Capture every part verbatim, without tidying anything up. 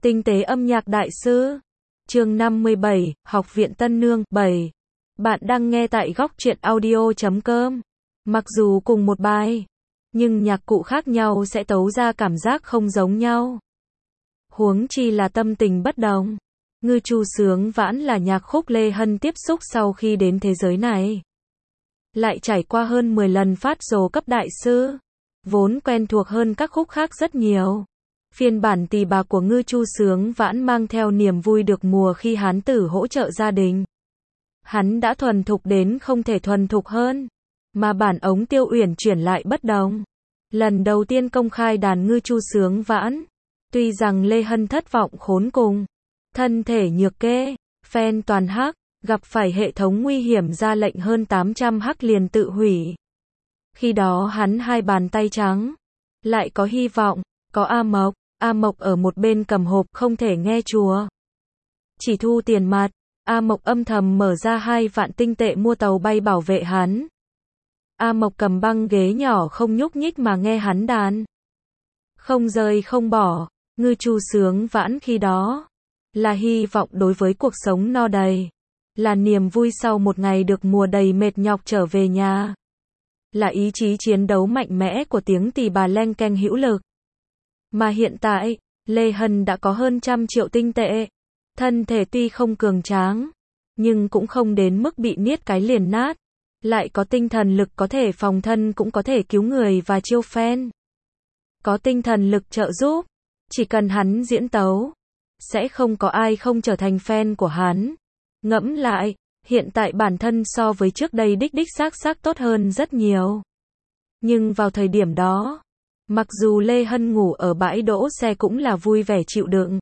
Tinh tế âm nhạc đại sư. Chương năm mươi bảy, Học viện Tân Nương. bảy. Bạn đang nghe tại góc truyện audio chấm com. Mặc dù cùng một bài, nhưng nhạc cụ khác nhau sẽ tấu ra cảm giác không giống nhau. Huống chi là tâm tình bất đồng. Ngư Chu Sướng Vãn là nhạc khúc Lê Hân tiếp xúc sau khi đến thế giới này. Lại trải qua hơn mười lần phát dồ cấp đại sư, vốn quen thuộc hơn các khúc khác rất nhiều. Phiên bản tỳ bà của Ngư Chu Sướng Vãn mang theo niềm vui được mùa khi hán tử hỗ trợ gia đình. Hắn đã thuần thục đến không thể thuần thục hơn, mà bản ống Tiêu Uyển chuyển lại bất đồng. Lần đầu tiên công khai đàn Ngư Chu Sướng Vãn, tuy rằng Lê Hân thất vọng khốn cùng, thân thể nhược kê, fan toàn hắc, gặp phải hệ thống nguy hiểm ra lệnh hơn tám trăm hắc liền tự hủy. Khi đó hắn hai bàn tay trắng, lại có hy vọng, có A Mộc, A Mộc ở một bên cầm hộp không thể nghe chùa. Chỉ thu tiền mặt, A Mộc âm thầm mở ra hai vạn tinh tệ mua tàu bay bảo vệ hắn. A Mộc cầm băng ghế nhỏ không nhúc nhích mà nghe hắn đàn. Không rời không bỏ, Ngư Chu Sướng Vãn khi đó là hy vọng đối với cuộc sống no đầy, là niềm vui sau một ngày được mùa đầy mệt nhọc trở về nhà, là ý chí chiến đấu mạnh mẽ của tiếng tỳ bà leng keng hữu lực. Mà hiện tại, Lê Hân đã có hơn trăm triệu tinh tệ, thân thể tuy không cường tráng, nhưng cũng không đến mức bị niết cái liền nát, lại có tinh thần lực có thể phòng thân cũng có thể cứu người và chiêu fan. Có tinh thần lực trợ giúp, chỉ cần hắn diễn tấu, sẽ không có ai không trở thành fan của hắn. Ngẫm lại, hiện tại bản thân so với trước đây đích đích xác xác tốt hơn rất nhiều. Nhưng vào thời điểm đó, mặc dù Lê Hân ngủ ở bãi đỗ xe cũng là vui vẻ chịu đựng.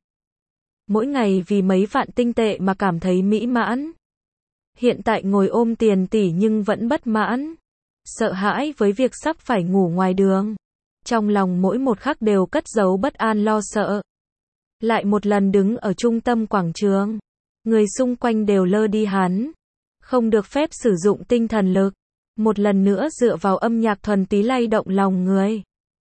Mỗi ngày vì mấy vạn tinh tệ mà cảm thấy mỹ mãn. Hiện tại ngồi ôm tiền tỷ nhưng vẫn bất mãn. Sợ hãi với việc sắp phải ngủ ngoài đường. Trong lòng mỗi một khắc đều cất giấu bất an lo sợ. Lại một lần đứng ở trung tâm quảng trường. Người xung quanh đều lơ đi hắn. Không được phép sử dụng tinh thần lực. Một lần nữa dựa vào âm nhạc thuần túy lay động lòng người.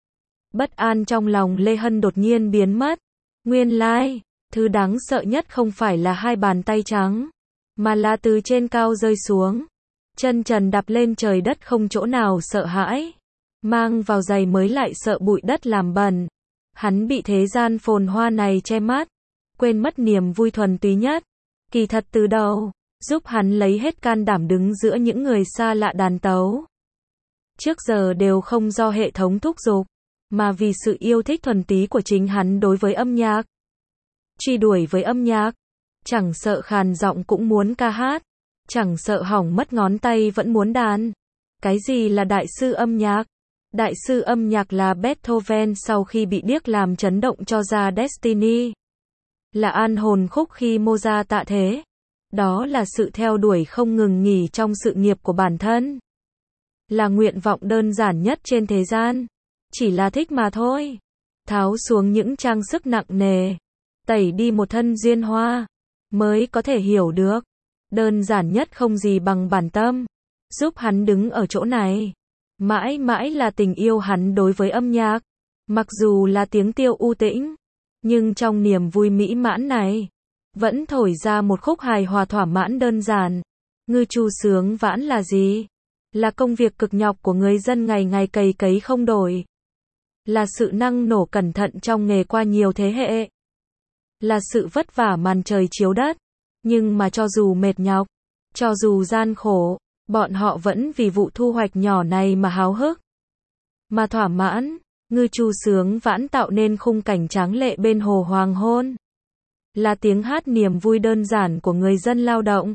Bất an trong lòng Lê Hân đột nhiên biến mất. Nguyên lai, thứ đáng sợ nhất không phải là hai bàn tay trắng, mà là từ trên cao rơi xuống. Chân trần đạp lên trời đất không chỗ nào sợ hãi. Mang vào giày mới lại sợ bụi đất làm bẩn. Hắn bị thế gian phồn hoa này che mắt, quên mất niềm vui thuần túy nhất. Kỳ thật từ đầu, giúp hắn lấy hết can đảm đứng giữa những người xa lạ đàn tấu. Trước giờ đều không do hệ thống thúc giục, mà vì sự yêu thích thuần túy của chính hắn đối với âm nhạc. Truy đuổi với âm nhạc, chẳng sợ khàn giọng cũng muốn ca hát, chẳng sợ hỏng mất ngón tay vẫn muốn đàn. Cái gì là đại sư âm nhạc? Đại sư âm nhạc là Beethoven sau khi bị điếc làm chấn động cho ra Destiny. Là an hồn khúc khi Mozart tạ thế. Đó là sự theo đuổi không ngừng nghỉ trong sự nghiệp của bản thân. Là nguyện vọng đơn giản nhất trên thế gian. Chỉ là thích mà thôi. Tháo xuống những trang sức nặng nề, tẩy đi một thân duyên hoa, mới có thể hiểu được. Đơn giản nhất không gì bằng bản tâm. Giúp hắn đứng ở chỗ này. Mãi mãi là tình yêu hắn đối với âm nhạc. Mặc dù là tiếng tiêu u tĩnh, nhưng trong niềm vui mỹ mãn này, vẫn thổi ra một khúc hài hòa thỏa mãn đơn giản. Ngư Chu Sướng Vãn là gì? Là công việc cực nhọc của người dân ngày ngày cày cấy không đổi. Là sự năng nổ cẩn thận trong nghề qua nhiều thế hệ. Là sự vất vả màn trời chiếu đất. Nhưng mà cho dù mệt nhọc, cho dù gian khổ, bọn họ vẫn vì vụ thu hoạch nhỏ này mà háo hức, mà thỏa mãn. Ngư Chu Sướng Vãn tạo nên khung cảnh tráng lệ bên hồ hoàng hôn. Là tiếng hát niềm vui đơn giản của người dân lao động.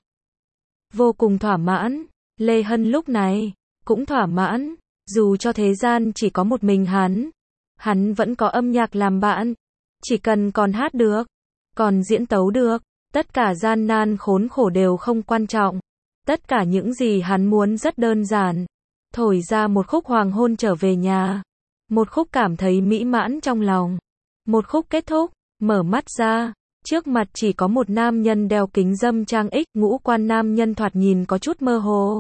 Vô cùng thỏa mãn. Lê Hân lúc này cũng thỏa mãn. Dù cho thế gian chỉ có một mình hắn, hắn vẫn có âm nhạc làm bạn. Chỉ cần còn hát được, còn diễn tấu được, tất cả gian nan khốn khổ đều không quan trọng. Tất cả những gì hắn muốn rất đơn giản. Thổi ra một khúc hoàng hôn trở về nhà. Một khúc cảm thấy mỹ mãn trong lòng. Một khúc kết thúc, mở mắt ra. Trước mặt chỉ có một nam nhân đeo kính râm trang ích, ngũ quan nam nhân thoạt nhìn có chút mơ hồ.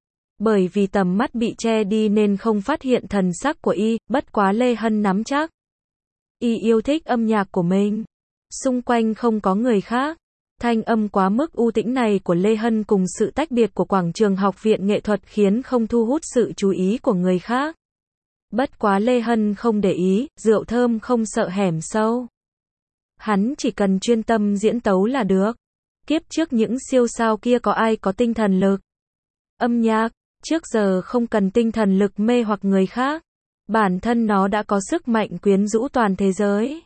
Bởi vì tầm mắt bị che đi nên không phát hiện thần sắc của y, bất quá Lê Hân nắm chắc. Y yêu thích âm nhạc của mình. Xung quanh không có người khác. Thanh âm quá mức u tĩnh này của Lê Hân cùng sự tách biệt của quảng trường học viện nghệ thuật khiến không thu hút sự chú ý của người khác. Bất quá Lê Hân không để ý, rượu thơm không sợ hẻm sâu. Hắn chỉ cần chuyên tâm diễn tấu là được. Kiếp trước những siêu sao kia có ai có tinh thần lực? Âm nhạc, trước giờ không cần tinh thần lực mê hoặc người khác. Bản thân nó đã có sức mạnh quyến rũ toàn thế giới.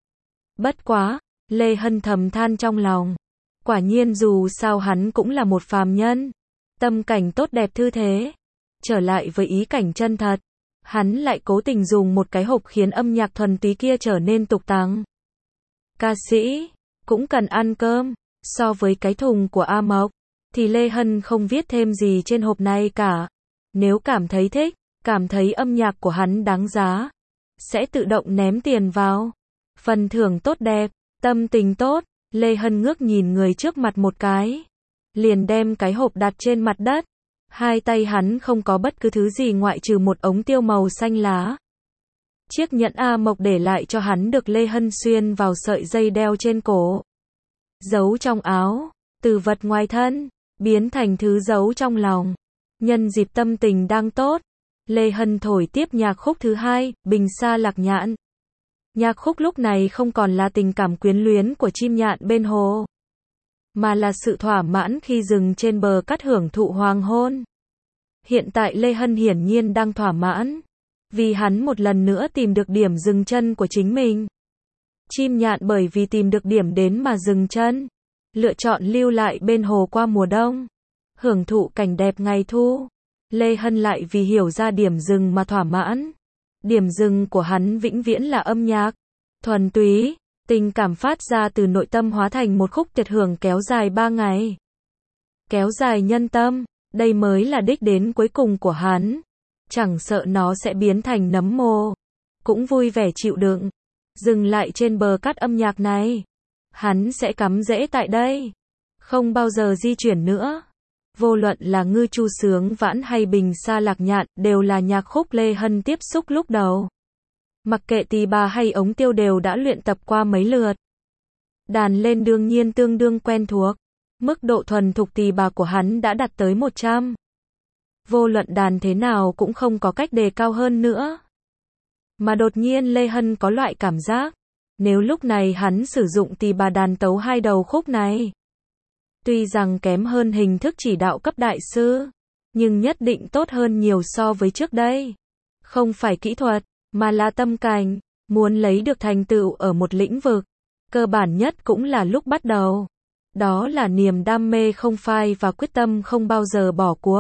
Bất quá, Lê Hân thầm than trong lòng. Quả nhiên dù sao hắn cũng là một phàm nhân. Tâm cảnh tốt đẹp thư thế. Trở lại với ý cảnh chân thật. Hắn lại cố tình dùng một cái hộp khiến âm nhạc thuần túy kia trở nên tục tằng. Ca sĩ, cũng cần ăn cơm. So với cái thùng của A Mộc, thì Lê Hân không viết thêm gì trên hộp này cả. Nếu cảm thấy thích, cảm thấy âm nhạc của hắn đáng giá, sẽ tự động ném tiền vào. Phần thưởng tốt đẹp, tâm tình tốt, Lê Hân ngước nhìn người trước mặt một cái. Liền đem cái hộp đặt trên mặt đất. Hai tay hắn không có bất cứ thứ gì ngoại trừ một ống tiêu màu xanh lá. Chiếc nhẫn A Mộc để lại cho hắn được Lê Hân xuyên vào sợi dây đeo trên cổ. Giấu trong áo, từ vật ngoài thân, biến thành thứ giấu trong lòng. Nhân dịp tâm tình đang tốt, Lê Hân thổi tiếp nhạc khúc thứ hai, Bình Sa Lạc Nhạn. Nhạc khúc lúc này không còn là tình cảm quyến luyến của chim nhạn bên hồ, mà là sự thỏa mãn khi dừng trên bờ cát hưởng thụ hoàng hôn. Hiện tại Lê Hân hiển nhiên đang thỏa mãn, vì hắn một lần nữa tìm được điểm dừng chân của chính mình. Chim nhạn bởi vì tìm được điểm đến mà dừng chân, lựa chọn lưu lại bên hồ qua mùa đông, hưởng thụ cảnh đẹp ngày thu. Lê Hân lại vì hiểu ra điểm dừng mà thỏa mãn. Điểm dừng của hắn vĩnh viễn là âm nhạc, thuần túy, tình cảm phát ra từ nội tâm hóa thành một khúc tuyệt hưởng kéo dài ba ngày. Kéo dài nhân tâm, đây mới là đích đến cuối cùng của hắn. Chẳng sợ nó sẽ biến thành nấm mồ, cũng vui vẻ chịu đựng. Dừng lại trên bờ cát âm nhạc này, hắn sẽ cắm rễ tại đây, không bao giờ di chuyển nữa. Vô luận là Ngư Chu Sướng Vãn hay Bình Sa Lạc Nhạn đều là nhạc khúc Lê Hân tiếp xúc lúc đầu. Mặc kệ tỳ bà hay ống tiêu đều đã luyện tập qua mấy lượt. Đàn lên đương nhiên tương đương quen thuộc. Mức độ thuần thục tỳ bà của hắn đã đạt tới một trăm. Vô luận đàn thế nào cũng không có cách đề cao hơn nữa. Mà đột nhiên Lê Hân có loại cảm giác, nếu lúc này hắn sử dụng tỳ bà đàn tấu hai đầu khúc này, tuy rằng kém hơn hình thức chỉ đạo cấp đại sư, nhưng nhất định tốt hơn nhiều so với trước đây. Không phải kỹ thuật, mà là tâm cảnh. Muốn lấy được thành tựu ở một lĩnh vực, cơ bản nhất cũng là lúc bắt đầu. Đó là niềm đam mê không phai và quyết tâm không bao giờ bỏ cuộc.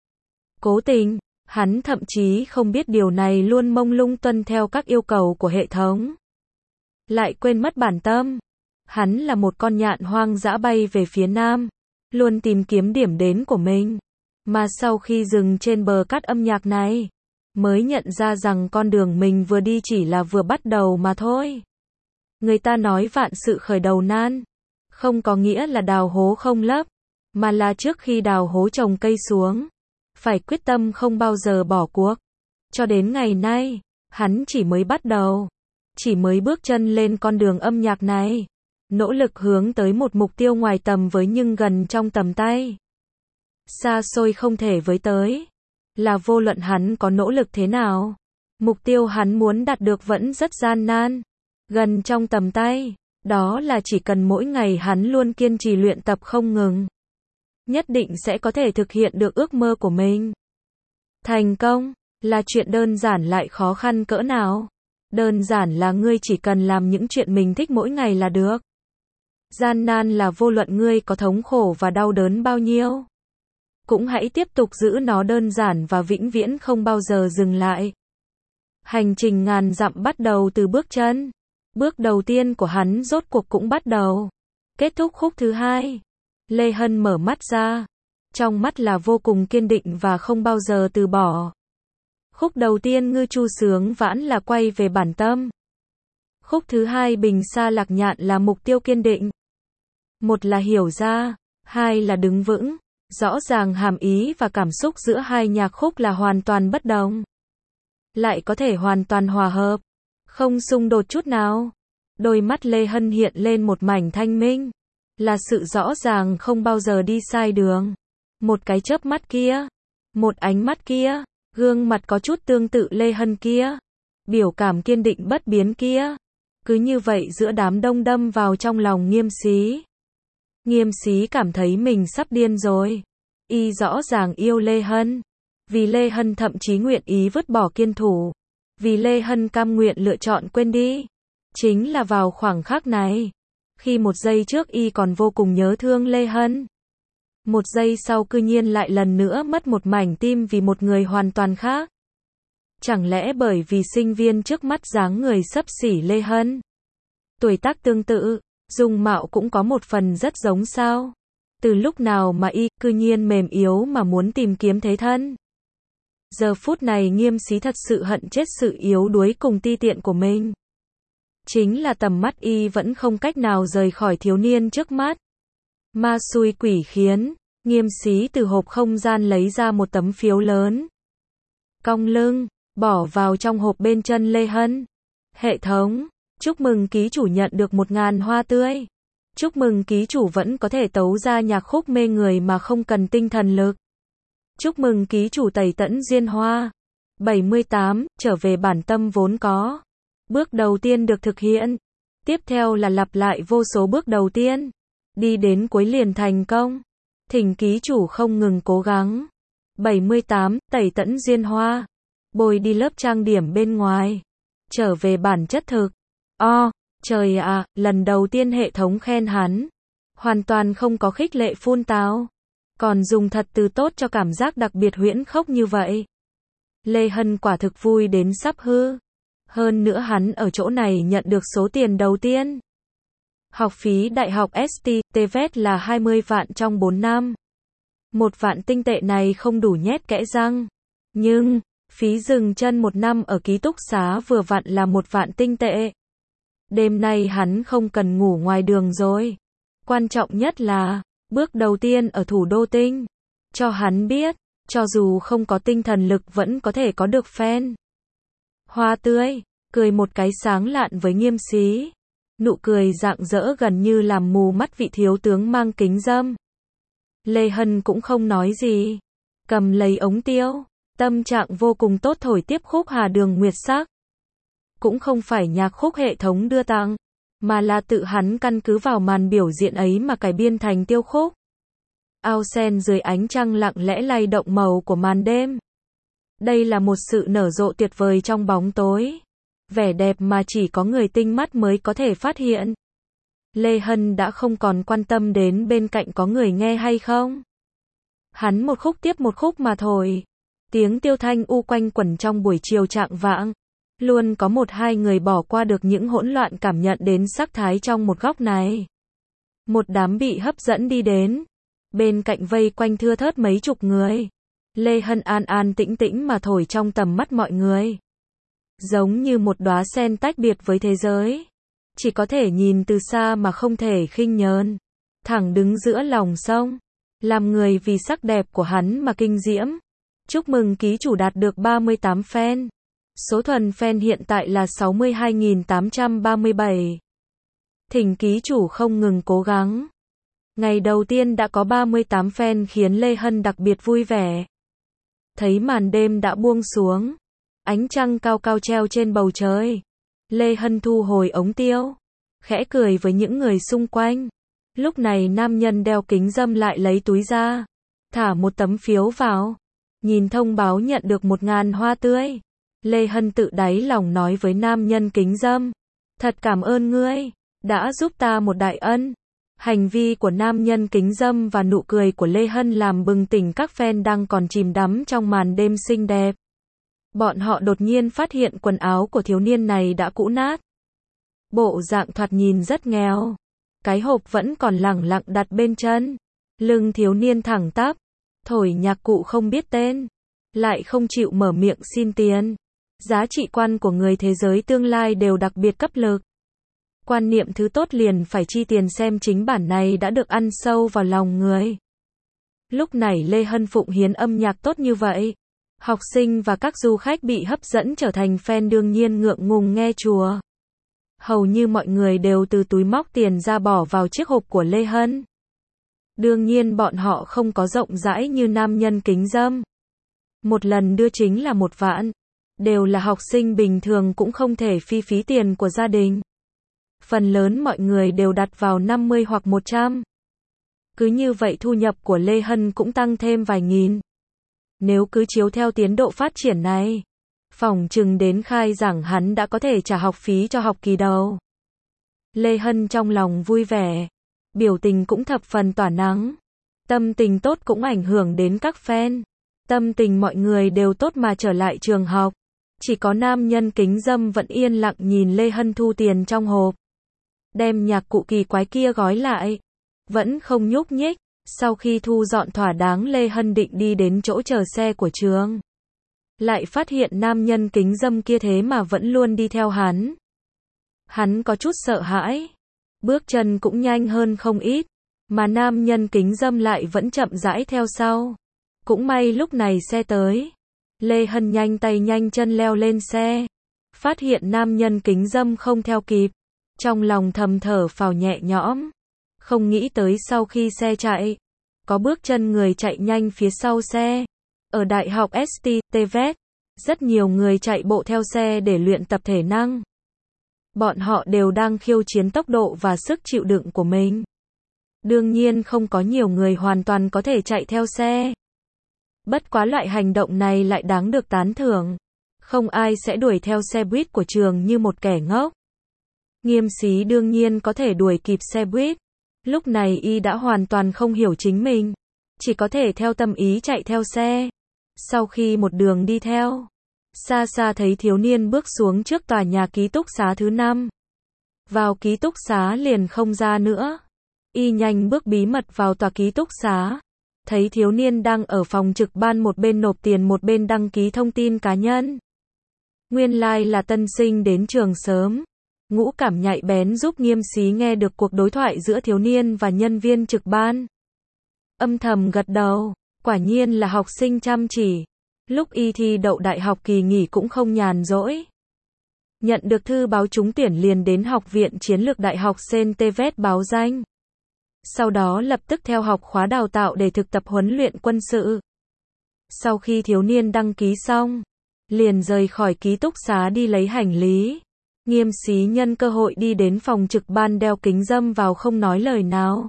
Cố tình, hắn thậm chí không biết điều này luôn mông lung tuân theo các yêu cầu của hệ thống. Lại quên mất bản tâm. Hắn là một con nhạn hoang dã bay về phía nam, luôn tìm kiếm điểm đến của mình. Mà sau khi dừng trên bờ cát âm nhạc này, mới nhận ra rằng con đường mình vừa đi chỉ là vừa bắt đầu mà thôi. Người ta nói vạn sự khởi đầu nan, không có nghĩa là đào hố không lấp, mà là trước khi đào hố trồng cây xuống, phải quyết tâm không bao giờ bỏ cuộc. Cho đến ngày nay, hắn chỉ mới bắt đầu, chỉ mới bước chân lên con đường âm nhạc này, nỗ lực hướng tới một mục tiêu ngoài tầm với nhưng gần trong tầm tay. Xa xôi không thể với tới, là vô luận hắn có nỗ lực thế nào, mục tiêu hắn muốn đạt được vẫn rất gian nan, gần trong tầm tay. Đó là chỉ cần mỗi ngày hắn luôn kiên trì luyện tập không ngừng, nhất định sẽ có thể thực hiện được ước mơ của mình. Thành công là chuyện đơn giản lại khó khăn cỡ nào? Đơn giản là ngươi chỉ cần làm những chuyện mình thích mỗi ngày là được. Gian nan là vô luận ngươi có thống khổ và đau đớn bao nhiêu, cũng hãy tiếp tục giữ nó đơn giản và vĩnh viễn không bao giờ dừng lại. Hành trình ngàn dặm bắt đầu từ bước chân. Bước đầu tiên của hắn rốt cuộc cũng bắt đầu. Kết thúc khúc thứ hai. Lê Hân mở mắt ra. Trong mắt là vô cùng kiên định và không bao giờ từ bỏ. Khúc đầu tiên Ngư Chu Sướng Vãn là quay về bản tâm. Khúc thứ hai Bình Sa Lạc Nhạn là mục tiêu kiên định. Một là hiểu ra, hai là đứng vững. Rõ ràng hàm ý và cảm xúc giữa hai nhạc khúc là hoàn toàn bất đồng, lại có thể hoàn toàn hòa hợp, không xung đột chút nào. Đôi mắt Lê Hân hiện lên một mảnh thanh minh. Là sự rõ ràng không bao giờ đi sai đường. Một cái chớp mắt kia. Một ánh mắt kia. Gương mặt có chút tương tự Lê Hân kia. Biểu cảm kiên định bất biến kia. Cứ như vậy giữa đám đông đâm vào trong lòng Nghiêm Xí. Nghiêm Xí cảm thấy mình sắp điên rồi. Y rõ ràng yêu Lê Hân. Vì Lê Hân thậm chí nguyện ý vứt bỏ kiên thủ. Vì Lê Hân cam nguyện lựa chọn quên đi. Chính là vào khoảng khắc này. Khi một giây trước y còn vô cùng nhớ thương Lê Hân. Một giây sau cư nhiên lại lần nữa mất một mảnh tim vì một người hoàn toàn khác. Chẳng lẽ bởi vì sinh viên trước mắt dáng người xấp xỉ Lê Hân? Tuổi tác tương tự, dung mạo cũng có một phần rất giống sao? Từ lúc nào mà y cư nhiên mềm yếu mà muốn tìm kiếm thế thân? Giờ phút này Nghiêm Xí thật sự hận chết sự yếu đuối cùng ti tiện của mình. Chính là tầm mắt y vẫn không cách nào rời khỏi thiếu niên trước mắt. Ma xui quỷ khiến, Nghiêm Xí từ hộp không gian lấy ra một tấm phiếu lớn. Cong lưng, bỏ vào trong hộp bên chân Lê Hân. Hệ thống, chúc mừng ký chủ nhận được một ngàn hoa tươi. Chúc mừng ký chủ vẫn có thể tấu ra nhạc khúc mê người mà không cần tinh thần lực. Chúc mừng ký chủ tẩy tẫn duyên hoa. bảy mươi tám, trở về bản tâm vốn có. Bước đầu tiên được thực hiện. Tiếp theo là lặp lại vô số bước đầu tiên. Đi đến cuối liền thành công. Thỉnh ký chủ không ngừng cố gắng. bảy mươi tám, tẩy tẫn duyên hoa. Bồi đi lớp trang điểm bên ngoài. Trở về bản chất thực. O, trời ạ, à, lần đầu tiên hệ thống khen hắn. Hoàn toàn không có khích lệ phun tào. Còn dùng thật từ tốt cho cảm giác đặc biệt huyễn khốc như vậy. Lê Hân quả thực vui đến sắp hư. Hơn nữa hắn ở chỗ này nhận được số tiền đầu tiên. Học phí đại học ét tê, tê vét là hai mươi vạn trong bốn năm. Một vạn tinh tệ này không đủ nhét kẽ răng. Nhưng, phí dừng chân một năm ở ký túc xá vừa vặn là một vạn tinh tệ. Đêm nay hắn không cần ngủ ngoài đường rồi. Quan trọng nhất là, bước đầu tiên ở thủ đô tinh. Cho hắn biết, cho dù không có tinh thần lực vẫn có thể có được fan. Hoa tươi, cười một cái sáng lạn với Nghiêm Xí. Nụ cười rạng rỡ gần như làm mù mắt vị thiếu tướng mang kính râm. Lê Hân cũng không nói gì. Cầm lấy ống tiêu. Tâm trạng vô cùng tốt thổi tiếp khúc Hà Đường Nguyệt Sắc. Cũng không phải nhạc khúc hệ thống đưa tặng, mà là tự hắn căn cứ vào màn biểu diễn ấy mà cải biên thành tiêu khúc. Ao sen dưới ánh trăng lặng lẽ lay động màu của màn đêm. Đây là một sự nở rộ tuyệt vời trong bóng tối. Vẻ đẹp mà chỉ có người tinh mắt mới có thể phát hiện. Lê Hân đã không còn quan tâm đến bên cạnh có người nghe hay không. Hắn một khúc tiếp một khúc mà thổi. Tiếng tiêu thanh u quanh quẩn trong buổi chiều trạng vạng. Luôn có một hai người bỏ qua được những hỗn loạn cảm nhận đến sắc thái trong một góc này. Một đám bị hấp dẫn đi đến. Bên cạnh vây quanh thưa thớt mấy chục người. Lê Hân an an tĩnh tĩnh mà thổi trong tầm mắt mọi người. Giống như một đóa sen tách biệt với thế giới. Chỉ có thể nhìn từ xa mà không thể khinh nhờn. Thẳng đứng giữa lòng sông. Làm người vì sắc đẹp của hắn mà kinh diễm. Chúc mừng ký chủ đạt được ba mươi tám fan. Số thuần fan hiện tại là sáu mươi hai nghìn tám trăm ba mươi bảy. Thỉnh ký chủ không ngừng cố gắng. Ngày đầu tiên đã có ba mươi tám fan khiến Lê Hân đặc biệt vui vẻ. Thấy màn đêm đã buông xuống. Ánh trăng cao cao treo trên bầu trời. Lê Hân thu hồi ống tiêu. Khẽ cười với những người xung quanh. Lúc này nam nhân đeo kính râm lại lấy túi ra. Thả một tấm phiếu vào. Nhìn thông báo nhận được một ngàn hoa tươi. Lê Hân tự đáy lòng nói với nam nhân kính râm. Thật cảm ơn ngươi. Đã giúp ta một đại ân. Hành vi của nam nhân kính râm và nụ cười của Lê Hân làm bừng tỉnh các fan đang còn chìm đắm trong màn đêm xinh đẹp. Bọn họ đột nhiên phát hiện quần áo của thiếu niên này đã cũ nát. Bộ dạng thoạt nhìn rất nghèo. Cái hộp vẫn còn lẳng lặng đặt bên chân. Lưng thiếu niên thẳng tắp. Thổi nhạc cụ không biết tên. Lại không chịu mở miệng xin tiền. Giá trị quan của người thế giới tương lai đều đặc biệt cấp lực. Quan niệm thứ tốt liền phải chi tiền xem chính bản này đã được ăn sâu vào lòng người. Lúc này Lê Hân phụng hiến âm nhạc tốt như vậy. Học sinh và các du khách bị hấp dẫn trở thành fan đương nhiên ngượng ngùng nghe chùa. Hầu như mọi người đều từ túi móc tiền ra bỏ vào chiếc hộp của Lê Hân. Đương nhiên bọn họ không có rộng rãi như nam nhân kính dâm. Một lần đưa chính là một vạn. Đều là học sinh bình thường cũng không thể phi phí tiền của gia đình. Phần lớn mọi người đều đặt vào năm mươi hoặc một trăm. Cứ như vậy thu nhập của Lê Hân cũng tăng thêm vài nghìn. Nếu cứ chiếu theo tiến độ phát triển này, phỏng chừng đến khai giảng hắn đã có thể trả học phí cho học kỳ đầu. Lê Hân trong lòng vui vẻ, biểu tình cũng thập phần tỏa nắng. Tâm tình tốt cũng ảnh hưởng đến các fan. Tâm tình mọi người đều tốt mà trở lại trường học. Chỉ có nam nhân kính dâm vẫn yên lặng nhìn Lê Hân thu tiền trong hộp. Đem nhạc cụ kỳ quái kia gói lại. Vẫn không nhúc nhích. Sau khi thu dọn thỏa đáng, Lê Hân định đi đến chỗ chờ xe của trường. Lại phát hiện nam nhân kính dâm kia thế mà vẫn luôn đi theo hắn. Hắn có chút sợ hãi. Bước chân cũng nhanh hơn không ít. Mà nam nhân kính dâm lại vẫn chậm rãi theo sau. Cũng may lúc này xe tới. Lê Hân nhanh tay nhanh chân leo lên xe. Phát hiện nam nhân kính dâm không theo kịp. Trong lòng thầm thở phào nhẹ nhõm. Không nghĩ tới sau khi xe chạy, có bước chân người chạy nhanh phía sau xe. Ở đại học ét tê tê vê e tê, rất nhiều người chạy bộ theo xe để luyện tập thể năng. Bọn họ đều đang khiêu chiến tốc độ và sức chịu đựng của mình. Đương nhiên không có nhiều người hoàn toàn có thể chạy theo xe. Bất quá loại hành động này lại đáng được tán thưởng. Không ai sẽ đuổi theo xe buýt của trường như một kẻ ngốc. Nghiêm Xí đương nhiên có thể đuổi kịp xe buýt. Lúc này y đã hoàn toàn không hiểu chính mình. Chỉ có thể theo tâm ý chạy theo xe. Sau khi một đường đi theo, xa xa thấy thiếu niên bước xuống trước tòa nhà ký túc xá thứ năm. Vào ký túc xá liền không ra nữa. Y nhanh bước bí mật vào tòa ký túc xá. Thấy thiếu niên đang ở phòng trực ban, một bên nộp tiền một bên đăng ký thông tin cá nhân. Nguyên lai like là tân sinh đến trường sớm. Ngũ cảm nhạy bén giúp Nghiêm Xí nghe được cuộc đối thoại giữa thiếu niên và nhân viên trực ban. Âm thầm gật đầu, quả nhiên là học sinh chăm chỉ. Lúc y thi đậu đại học kỳ nghỉ cũng không nhàn rỗi. Nhận được thư báo trúng tuyển liền đến Học viện Chiến lược Đại học Saint tê vê e tê báo danh. Sau đó lập tức theo học khóa đào tạo để thực tập huấn luyện quân sự. Sau khi thiếu niên đăng ký xong, liền rời khỏi ký túc xá đi lấy hành lý. Nghiêm Xí nhân cơ hội đi đến phòng trực ban đeo kính dâm vào không nói lời nào.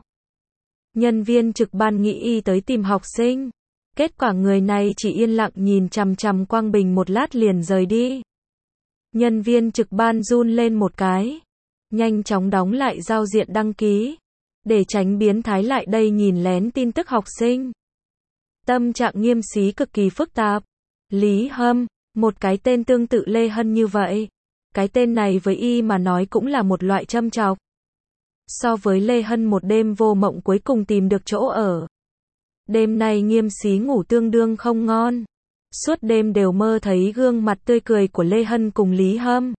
Nhân viên trực ban nghĩ y tới tìm học sinh. Kết quả người này chỉ yên lặng nhìn chằm chằm Quang Bình một lát liền rời đi. Nhân viên trực ban run lên một cái. Nhanh chóng đóng lại giao diện đăng ký. Để tránh biến thái lại đây nhìn lén tin tức học sinh. Tâm trạng Nghiêm Xí cực kỳ phức tạp. Lý Hâm, một cái tên tương tự Lê Hân như vậy. Cái tên này với y mà nói cũng là một loại châm chọc. So với Lê Hân một đêm vô mộng cuối cùng tìm được chỗ ở. Đêm nay Nghiêm Xí ngủ tương đương không ngon. Suốt đêm đều mơ thấy gương mặt tươi cười của Lê Hân cùng Lý Hâm.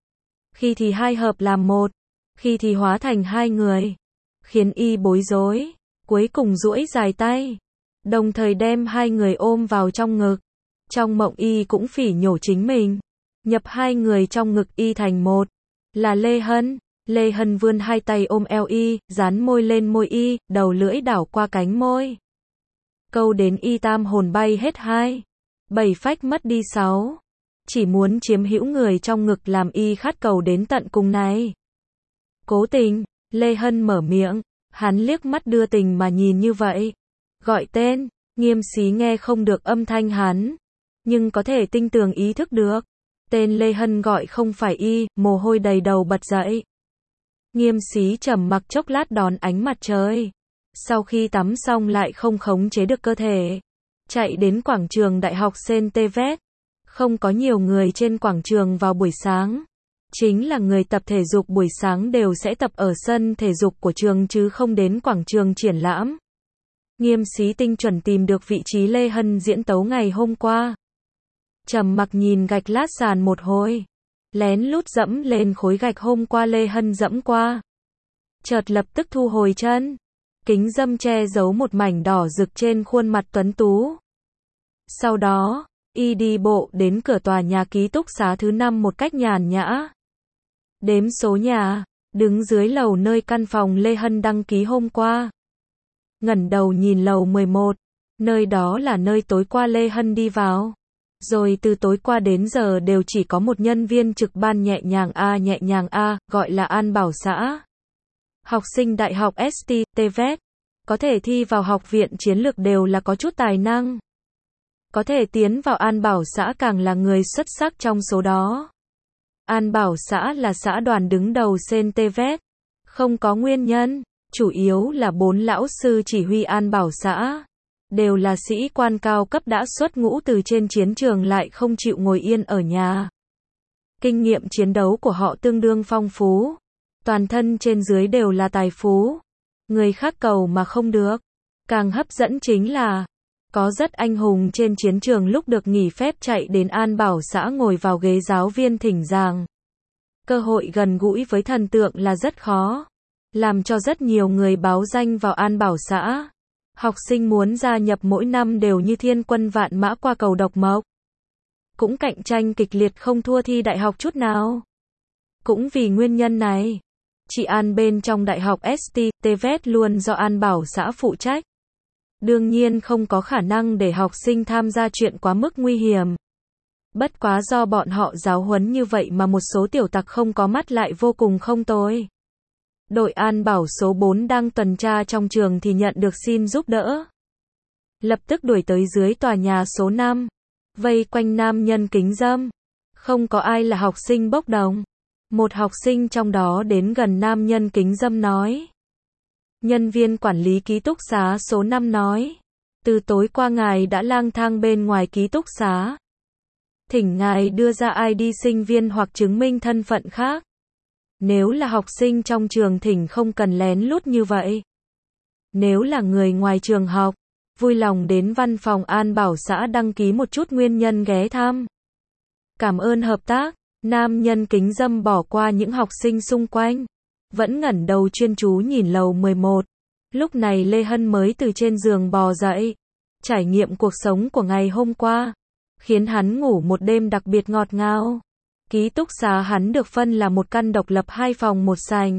Khi thì hai hợp làm một, khi thì hóa thành hai người. Khiến y bối rối, cuối cùng duỗi dài tay. Đồng thời đem hai người ôm vào trong ngực. Trong mộng y cũng phỉ nhổ chính mình. Nhập hai người trong ngực y thành một. Là Lê Hân. Lê Hân vươn hai tay ôm eo y, dán môi lên môi y, đầu lưỡi đảo qua cánh môi. Câu đến y tam hồn bay hết hai. Bảy phách mất đi sáu. Chỉ muốn chiếm hữu người trong ngực làm y khát cầu đến tận cùng này. Cố tình, Lê Hân mở miệng, hắn liếc mắt đưa tình mà nhìn như vậy. Gọi tên, Nghiêm Xí nghe không được âm thanh hắn. Nhưng có thể tinh tường ý thức được. Tên Lê Hân gọi không phải y, mồ hôi đầy đầu bật dậy. Nghiêm Xí trầm mặc chốc lát đón ánh mặt trời. Sau khi tắm xong lại không khống chế được cơ thể. Chạy đến quảng trường Đại học Saint tê vê e tê. Không có nhiều người trên quảng trường vào buổi sáng. Chính là người tập thể dục buổi sáng đều sẽ tập ở sân thể dục của trường chứ không đến quảng trường triển lãm. Nghiêm Xí tinh chuẩn tìm được vị trí Lê Hân diễn tấu ngày hôm qua. Trầm mặc nhìn gạch lát sàn một hồi. Lén lút dẫm lên khối gạch hôm qua Lê Hân dẫm qua. Chợt lập tức thu hồi chân. Kính dâm che giấu một mảnh đỏ rực trên khuôn mặt tuấn tú. Sau đó, y đi bộ đến cửa tòa nhà ký túc xá thứ năm một cách nhàn nhã. đếm số nhà, đứng dưới lầu nơi căn phòng Lê Hân đăng ký hôm qua. Ngẩng đầu nhìn lầu mười một, nơi đó là nơi tối qua Lê Hân đi vào. Rồi từ tối qua đến giờ đều chỉ có một nhân viên trực ban nhẹ nhàng a nhẹ nhàng a, gọi là An Bảo xã. Học sinh đại học ét tê, tê vê e tê, có thể thi vào học viện chiến lược đều là có chút tài năng. Có thể tiến vào An Bảo xã càng là người xuất sắc trong số đó. An Bảo xã là xã đoàn đứng đầu xên tê vê e tê, không có nguyên nhân, chủ yếu là bốn lão sư chỉ huy An Bảo xã. Đều là sĩ quan cao cấp đã xuất ngũ từ trên chiến trường lại không chịu ngồi yên ở nhà. Kinh nghiệm chiến đấu của họ tương đương phong phú. Toàn thân trên dưới đều là tài phú. Người khác cầu mà không được. Càng hấp dẫn chính là, có rất anh hùng trên chiến trường lúc được nghỉ phép chạy đến An Bảo xã ngồi vào ghế giáo viên thỉnh giảng. Cơ hội gần gũi với thần tượng là rất khó. Làm cho rất nhiều người báo danh vào An Bảo xã. Học sinh muốn gia nhập mỗi năm đều như thiên quân vạn mã qua cầu độc mộc. Cũng cạnh tranh kịch liệt không thua thi đại học chút nào. Cũng vì nguyên nhân này, chị An bên trong đại học ét tê, tê vê e tê luôn do An Bảo xã phụ trách. Đương nhiên không có khả năng để học sinh tham gia chuyện quá mức nguy hiểm. Bất quá do bọn họ giáo huấn như vậy mà một số tiểu tặc không có mắt lại vô cùng không tồi. Đội An Bảo số bốn đang tuần tra trong trường thì nhận được xin giúp đỡ. Lập tức đuổi tới dưới tòa nhà số năm. Vây quanh nam nhân kính râm. Không có ai là học sinh bốc đồng. Một học sinh trong đó đến gần nam nhân kính râm nói. Nhân viên quản lý ký túc xá số năm nói. Từ tối qua ngài đã lang thang bên ngoài ký túc xá. Thỉnh ngài đưa ra i đê sinh viên hoặc chứng minh thân phận khác. Nếu là học sinh trong trường thỉnh không cần lén lút như vậy. Nếu là người ngoài trường học, vui lòng đến văn phòng An Bảo xã đăng ký một chút nguyên nhân ghé thăm. Cảm ơn hợp tác, nam nhân kính râm bỏ qua những học sinh xung quanh. Vẫn ngẩng đầu chuyên chú nhìn lầu mười một. Lúc này Lê Hân mới từ trên giường bò dậy. Trải nghiệm cuộc sống của ngày hôm qua, khiến hắn ngủ một đêm đặc biệt ngọt ngào. Ký túc xá hắn được phân là một căn độc lập hai phòng một sảnh.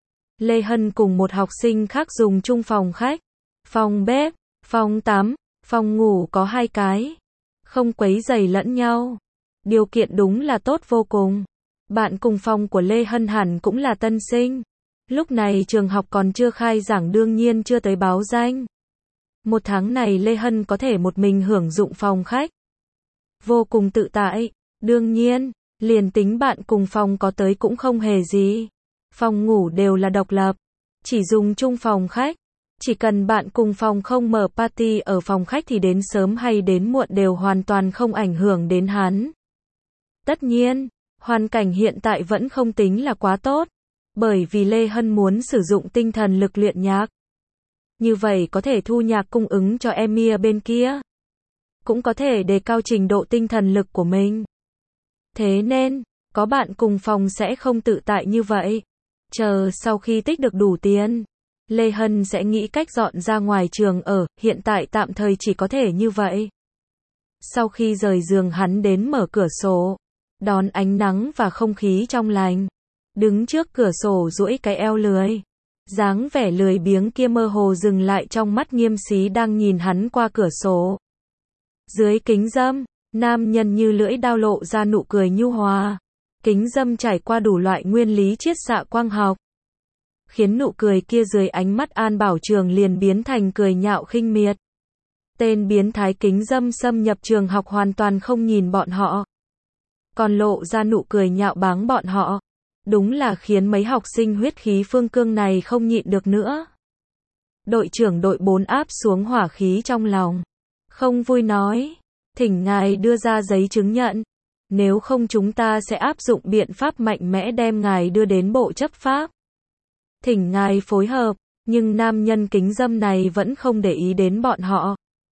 Lê Hân cùng một học sinh khác dùng chung phòng khách, phòng bếp, phòng tắm, phòng ngủ có hai cái. Không quấy rầy lẫn nhau. Điều kiện đúng là tốt vô cùng. Bạn cùng phòng của Lê Hân hẳn cũng là tân sinh. Lúc này trường học còn chưa khai giảng đương nhiên chưa tới báo danh. Một tháng này Lê Hân có thể một mình hưởng dụng phòng khách. Vô cùng tự tại. Đương nhiên, liền tính bạn cùng phòng có tới cũng không hề gì. Phòng ngủ đều là độc lập. Chỉ dùng chung phòng khách. Chỉ cần bạn cùng phòng không mở party ở phòng khách thì đến sớm hay đến muộn đều hoàn toàn không ảnh hưởng đến hắn. Tất nhiên, hoàn cảnh hiện tại vẫn không tính là quá tốt. Bởi vì Lê Hân muốn sử dụng tinh thần lực luyện nhạc. Như vậy có thể thu nhạc cung ứng cho Emir bên kia. Cũng có thể đề cao trình độ tinh thần lực của mình. Thế nên, có bạn cùng phòng sẽ không tự tại như vậy. Chờ sau khi tích được đủ tiền, Lê Hân sẽ nghĩ cách dọn ra ngoài trường ở, hiện tại tạm thời chỉ có thể như vậy. Sau khi rời giường hắn đến mở cửa sổ, đón ánh nắng và không khí trong lành. Đứng trước cửa sổ duỗi cái eo lười. Dáng vẻ lười biếng kia mơ hồ dừng lại trong mắt Nghiêm Xí đang nhìn hắn qua cửa sổ. Dưới kính râm, nam nhân như lưỡi dao lộ ra nụ cười nhu hòa. Kính râm trải qua đủ loại nguyên lý chiết xạ quang học. Khiến nụ cười kia dưới ánh mắt An Bảo Trường liền biến thành cười nhạo khinh miệt. Tên biến thái kính râm xâm nhập trường học hoàn toàn không nhìn bọn họ. Còn lộ ra nụ cười nhạo báng bọn họ. Đúng là khiến mấy học sinh huyết khí phương cương này không nhịn được nữa. Đội trưởng đội bốn áp xuống hỏa khí trong lòng. Không vui nói. Thỉnh ngài đưa ra giấy chứng nhận. Nếu không chúng ta sẽ áp dụng biện pháp mạnh mẽ đem ngài đưa đến bộ chấp pháp. Thỉnh ngài phối hợp. Nhưng nam nhân kính râm này vẫn không để ý đến bọn họ.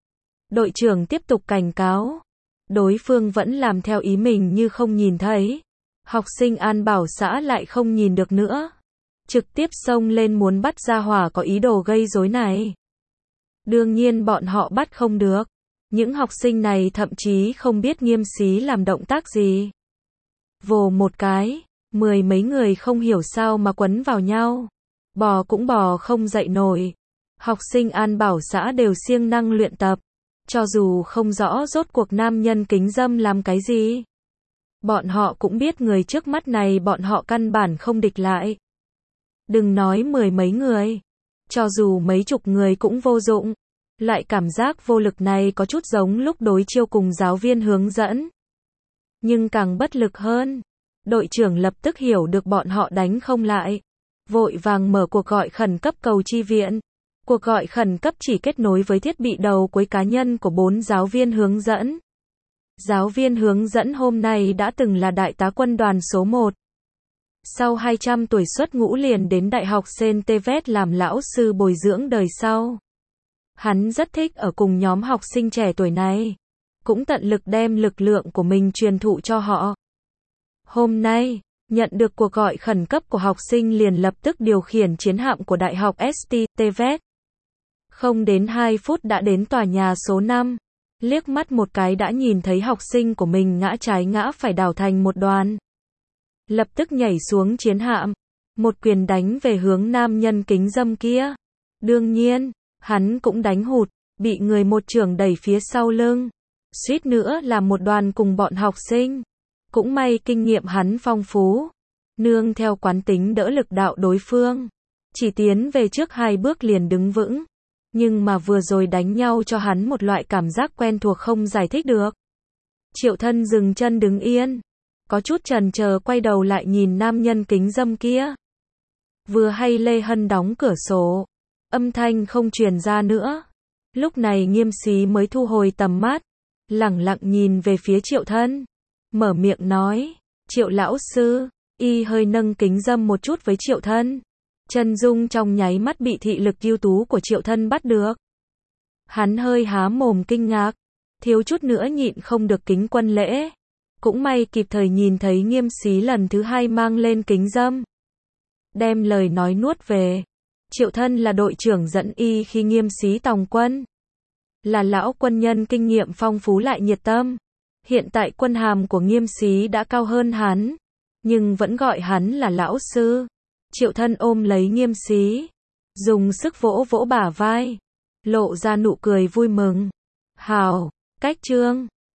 Đội trưởng tiếp tục cảnh cáo. Đối phương vẫn làm theo ý mình như không nhìn thấy. Học sinh An Bảo xã lại không nhìn được nữa. Trực tiếp xông lên muốn bắt gia hỏa có ý đồ gây rối này. Đương nhiên bọn họ bắt không được. Những học sinh này thậm chí không biết Nghiêm Xí làm động tác gì. Vồ một cái, Mười mấy người không hiểu sao mà quấn vào nhau. Bò cũng bò không dậy nổi. Học sinh An Bảo xã đều siêng năng luyện tập. Cho dù không rõ rốt cuộc nam nhân kính dâm làm cái gì. Bọn họ cũng biết người trước mắt này bọn họ căn bản không địch lại. Đừng nói mười mấy người. Cho dù mấy chục người cũng vô dụng. Loại cảm giác vô lực này có chút giống lúc đối chiêu cùng giáo viên hướng dẫn. Nhưng càng bất lực hơn. Đội trưởng lập tức hiểu được bọn họ đánh không lại. Vội vàng mở cuộc gọi khẩn cấp cầu chi viện. Cuộc gọi khẩn cấp chỉ kết nối với thiết bị đầu cuối cá nhân của bốn giáo viên hướng dẫn. Giáo viên hướng dẫn hôm nay đã từng là đại tá quân đoàn số một. Sau hai trăm tuổi xuất ngũ liền đến Đại học Saint Tevet làm lão sư bồi dưỡng đời sau. Hắn rất thích ở cùng nhóm học sinh trẻ tuổi này. Cũng tận lực đem lực lượng của mình truyền thụ cho họ. Hôm nay, nhận được cuộc gọi khẩn cấp của học sinh liền lập tức điều khiển chiến hạm của Đại học Saint Tevet. Không đến hai phút đã đến tòa nhà số năm. Liếc mắt một cái đã nhìn thấy học sinh của mình ngã trái ngã phải đảo thành một đoàn. Lập tức nhảy xuống chiến hạm. Một quyền đánh về hướng nam nhân kính dâm kia. Đương nhiên, hắn cũng đánh hụt, bị người một chưởng đẩy phía sau lưng. Suýt nữa là một đoàn cùng bọn học sinh. Cũng may kinh nghiệm hắn phong phú. Nương theo quán tính đỡ lực đạo đối phương. Chỉ tiến về trước hai bước liền đứng vững. Nhưng mà vừa rồi đánh nhau cho hắn một loại cảm giác quen thuộc không giải thích được. Triệu Thân dừng chân đứng yên. Có chút chần chờ quay đầu lại nhìn nam nhân kính dâm kia. Vừa hay Lê Hân đóng cửa sổ. Âm thanh không truyền ra nữa. Lúc này Nghiêm Xí mới thu hồi tầm mắt. Lẳng lặng nhìn về phía Triệu Thân. Mở miệng nói. Triệu lão sư. Y hơi nâng kính dâm một chút với Triệu Thân. Chân dung trong nháy mắt bị thị lực ưu tú của Triệu Thân bắt được. Hắn hơi há mồm kinh ngạc. Thiếu chút nữa nhịn không được kính quân lễ. Cũng may kịp thời nhìn thấy Nghiêm Xí lần thứ hai mang lên kính dâm. Đem lời nói nuốt về. Triệu Thân là đội trưởng dẫn y khi Nghiêm Xí tòng quân. Là lão quân nhân kinh nghiệm phong phú lại nhiệt tâm. Hiện tại quân hàm của Nghiêm Xí đã cao hơn hắn. Nhưng vẫn gọi hắn là lão sư. Triệu Thân ôm lấy Nghiêm Xí. Dùng sức vỗ vỗ bả vai. Lộ ra nụ cười vui mừng. Hào, cách trương.